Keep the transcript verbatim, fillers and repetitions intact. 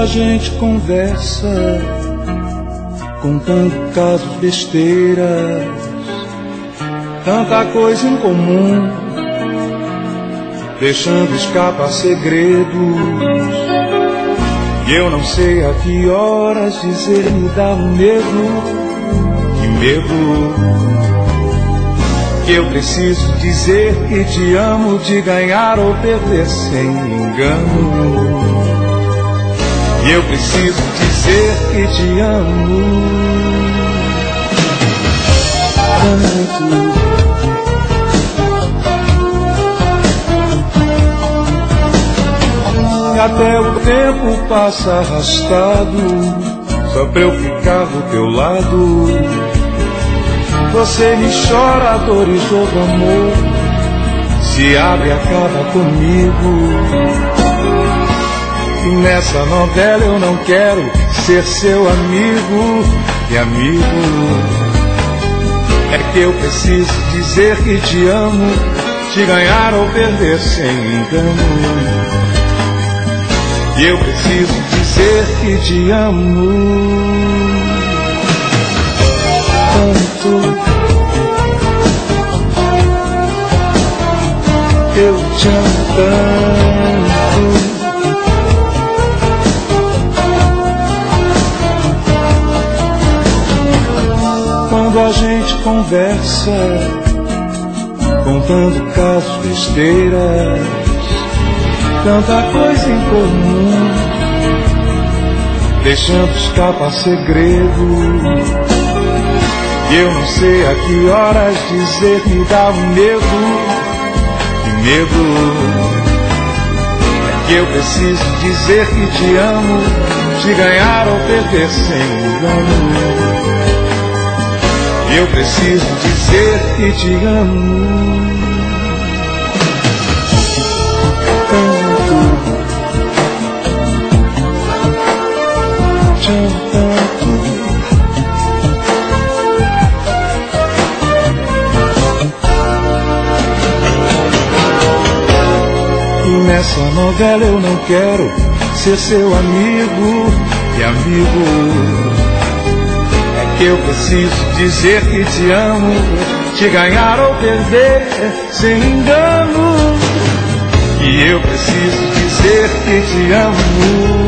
a gente conversa, contando casos, besteiras, tanta coisa em comum, deixando escapar segredos. E eu não sei a que horas dizer me dá um medo, que medo, que eu preciso dizer que te amo, de ganhar ou perder sem engano. E eu preciso dizer que te amo tanto. E até o tempo passa arrastado, só pra eu ficar do teu lado. Você me chora dores do amor, se abre e acaba comigo. E nessa novela eu não quero ser seu amigo e amigo. É que eu preciso dizer que te amo, te ganhar ou perder sem engano. E eu preciso dizer que te amo tanto. Eu te amo tanto. Quando a gente conversa, contando casos, besteiras, tanta coisa em comum, deixando escapar segredo. E eu não sei a que horas dizer me dá um medo, que medo. É que eu preciso dizer que te amo, te ganhar ou perder sem engano. E eu preciso dizer que te amo tanto, te amo tanto. E nessa novela eu não quero ser seu amigo e amigo. Que eu preciso dizer que te amo, te ganhar ou perder sem engano. E eu preciso dizer que te amo